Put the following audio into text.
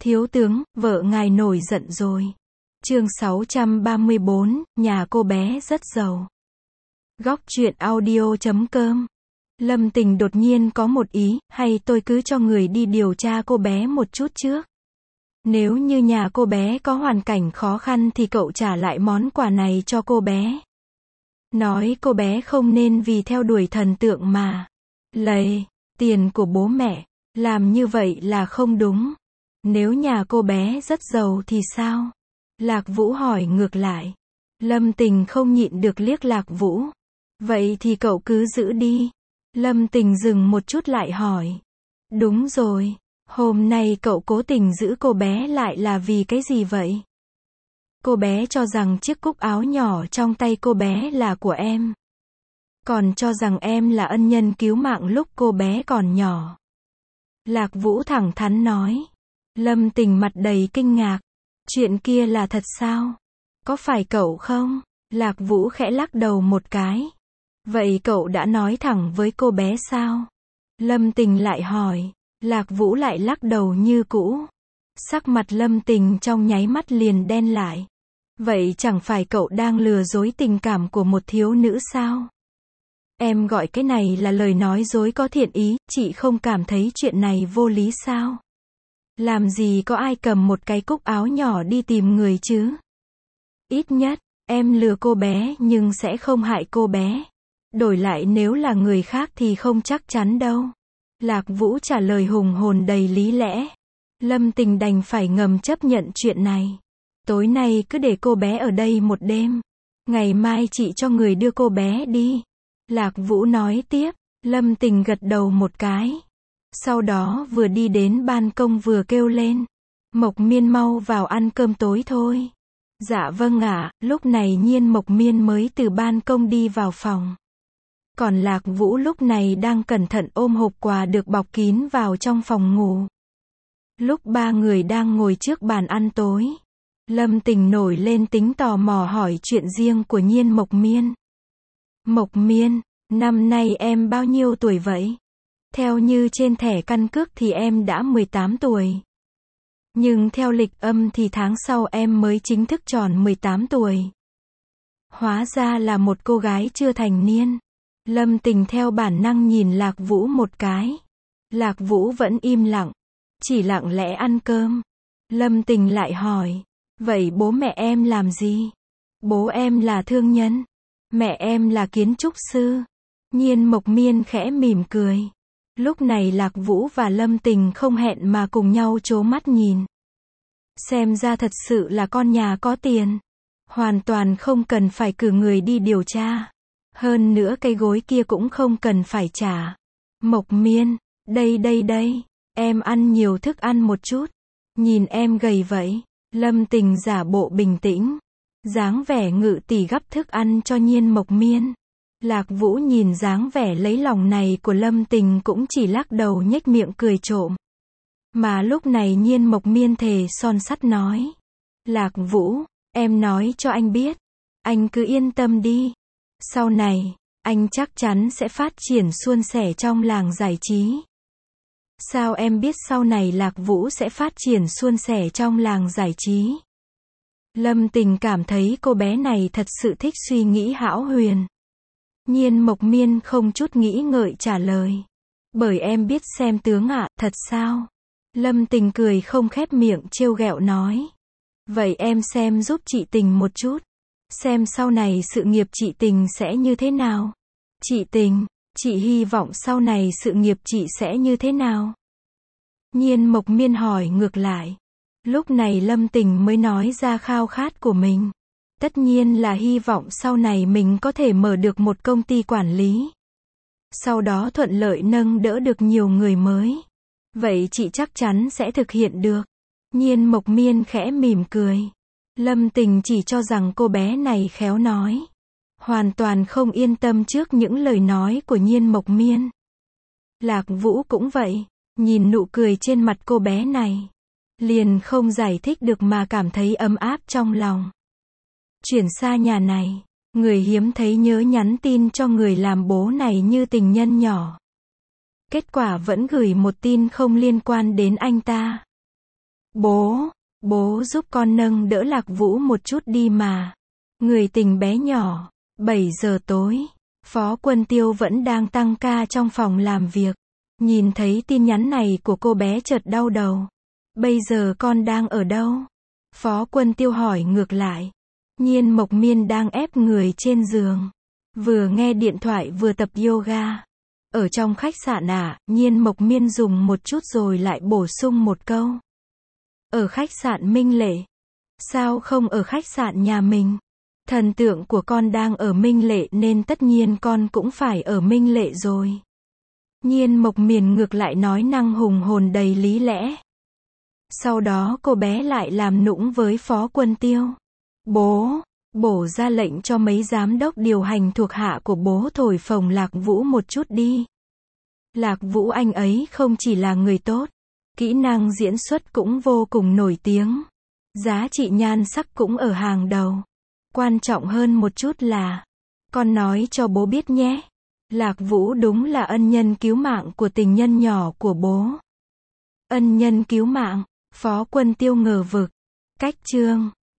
Thiếu tướng, vợ ngài nổi giận rồi. Chương 634, nhà cô bé rất giàu. Góc truyện audio.com. Lâm Tình đột nhiên có một ý, hay tôi cứ cho người đi điều tra cô bé một chút trước. Nếu như nhà cô bé có hoàn cảnh khó khăn thì cậu trả lại món quà này cho cô bé. Nói cô bé không nên vì theo đuổi thần tượng mà lấy tiền của bố mẹ. Làm như vậy là không đúng. Nếu nhà cô bé rất giàu thì sao? Lạc Vũ hỏi ngược lại. Lâm Tình không nhịn được liếc Lạc Vũ. Vậy thì cậu cứ giữ đi. Lâm Tình dừng một chút lại hỏi. Đúng rồi. Hôm nay cậu cố tình giữ cô bé lại là vì cái gì vậy? Cô bé cho rằng chiếc cúc áo nhỏ trong tay cô bé là của em. Còn cho rằng em là ân nhân cứu mạng lúc cô bé còn nhỏ. Lạc Vũ thẳng thắn nói. Lâm Tình mặt đầy kinh ngạc. Chuyện kia là thật sao? Có phải cậu không? Lạc Vũ khẽ lắc đầu một cái. Vậy cậu đã nói thẳng với cô bé sao? Lâm Tình lại hỏi. Lạc Vũ lại lắc đầu như cũ. Sắc mặt Lâm Tình trong nháy mắt liền đen lại. Vậy chẳng phải cậu đang lừa dối tình cảm của một thiếu nữ sao? Em gọi cái này là lời nói dối có thiện ý, chị không cảm thấy chuyện này vô lý sao? Làm gì có ai cầm một cái cúc áo nhỏ đi tìm người chứ? Ít nhất, em lừa cô bé nhưng sẽ không hại cô bé. Đổi lại nếu là người khác thì không chắc chắn đâu. Lạc Vũ trả lời hùng hồn đầy lý lẽ. Lâm Tình đành phải ngầm chấp nhận chuyện này. Tối nay cứ để cô bé ở đây một đêm. Ngày mai chị cho người đưa cô bé đi. Lạc Vũ nói tiếp. Lâm Tình gật đầu một cái. Sau đó vừa đi đến ban công vừa kêu lên. Mộc Miên mau vào ăn cơm tối thôi. Dạ vâng ạ. Lúc này Nhiên Mộc Miên mới từ ban công đi vào phòng. Còn Lạc Vũ lúc này đang cẩn thận ôm hộp quà được bọc kín vào trong phòng ngủ. Lúc ba người đang ngồi trước bàn ăn tối, Lâm Tình nổi lên tính tò mò hỏi chuyện riêng của Nhiên Mộc Miên. Mộc Miên, năm nay em bao nhiêu tuổi vậy? Theo như trên thẻ căn cước thì em đã 18 tuổi. Nhưng theo lịch âm thì tháng sau em mới chính thức tròn 18 tuổi. Hóa ra là một cô gái chưa thành niên. Lâm Tình theo bản năng nhìn Lạc Vũ một cái. Lạc Vũ vẫn im lặng, chỉ lặng lẽ ăn cơm. Lâm Tình lại hỏi, vậy bố mẹ em làm gì? Bố em là thương nhân, mẹ em là kiến trúc sư. Nhiên Mộc Miên khẽ mỉm cười. Lúc này Lạc Vũ và Lâm Tình không hẹn mà cùng nhau trố mắt nhìn. Xem ra thật sự là con nhà có tiền. Hoàn toàn không cần phải cử người đi điều tra. Hơn nữa cái gối kia cũng không cần phải trả. Mộc Miên, đây, em ăn nhiều thức ăn một chút. Nhìn em gầy vậy. Lâm Tình giả bộ bình tĩnh. Dáng vẻ ngự tỷ gắp thức ăn cho Nhiên Mộc Miên. Lạc Vũ nhìn dáng vẻ lấy lòng này của Lâm Tình cũng chỉ lắc đầu nhếch miệng cười trộm. Mà lúc này Nhiên Mộc Miên thề son sắt nói. Lạc Vũ, em nói cho anh biết. Anh cứ yên tâm đi. Sau này, anh chắc chắn sẽ phát triển suôn sẻ trong làng giải trí. Sao em biết sau này Lạc Vũ sẽ phát triển suôn sẻ trong làng giải trí? Lâm Tình cảm thấy cô bé này thật sự thích suy nghĩ hão huyền. Nhiên Mộc Miên không chút nghĩ ngợi trả lời. Bởi em biết xem tướng ạ, thật sao? Lâm Tình cười không khép miệng trêu ghẹo nói. Vậy em xem giúp chị Tình một chút. Xem sau này sự nghiệp chị Tình sẽ như thế nào? Chị Tình, chị hy vọng sau này sự nghiệp chị sẽ như thế nào? Nhiên Mộc Miên hỏi ngược lại. Lúc này Lâm Tình mới nói ra khao khát của mình. Tất nhiên là hy vọng sau này mình có thể mở được một công ty quản lý. Sau đó thuận lợi nâng đỡ được nhiều người mới. Vậy chị chắc chắn sẽ thực hiện được. Nhiên Mộc Miên khẽ mỉm cười. Lâm Tình chỉ cho rằng cô bé này khéo nói. Hoàn toàn không yên tâm trước những lời nói của Nhiên Mộc Miên. Lạc Vũ cũng vậy. Nhìn nụ cười trên mặt cô bé này. Liền không giải thích được mà cảm thấy ấm áp trong lòng. Chuyển xa nhà này. Người hiếm thấy nhớ nhắn tin cho người làm bố này như tình nhân nhỏ. Kết quả vẫn gửi một tin không liên quan đến anh ta. Bố giúp con nâng đỡ Lạc Vũ một chút đi mà. Người tình bé nhỏ. 7 giờ tối. Phó Quân Tiêu vẫn đang tăng ca trong phòng làm việc. Nhìn thấy tin nhắn này của cô bé chợt đau đầu. Bây giờ con đang ở đâu? Phó Quân Tiêu hỏi ngược lại. Nhiên Mộc Miên đang ép người trên giường. Vừa nghe điện thoại vừa tập yoga. Ở trong khách sạn à? Nhiên Mộc Miên dùng một chút rồi lại bổ sung một câu. Ở khách sạn Minh Lệ. Sao không ở khách sạn nhà mình? Thần tượng của con đang ở Minh Lệ nên tất nhiên con cũng phải ở Minh Lệ rồi. Nhiên Mộc Miên ngược lại nói năng hùng hồn đầy lý lẽ. Sau đó cô bé lại làm nũng với Phó Quân Tiêu. Bố ra lệnh cho mấy giám đốc điều hành thuộc hạ của bố thổi phồng Lạc Vũ một chút đi. Lạc Vũ anh ấy không chỉ là người tốt, kỹ năng diễn xuất cũng vô cùng nổi tiếng. Giá trị nhan sắc cũng ở hàng đầu. Quan trọng hơn một chút là, con nói cho bố biết nhé. Lạc Vũ đúng là ân nhân cứu mạng của tình nhân nhỏ của bố. Ân nhân cứu mạng, Phó Quân Tiêu ngờ vực. Cách chương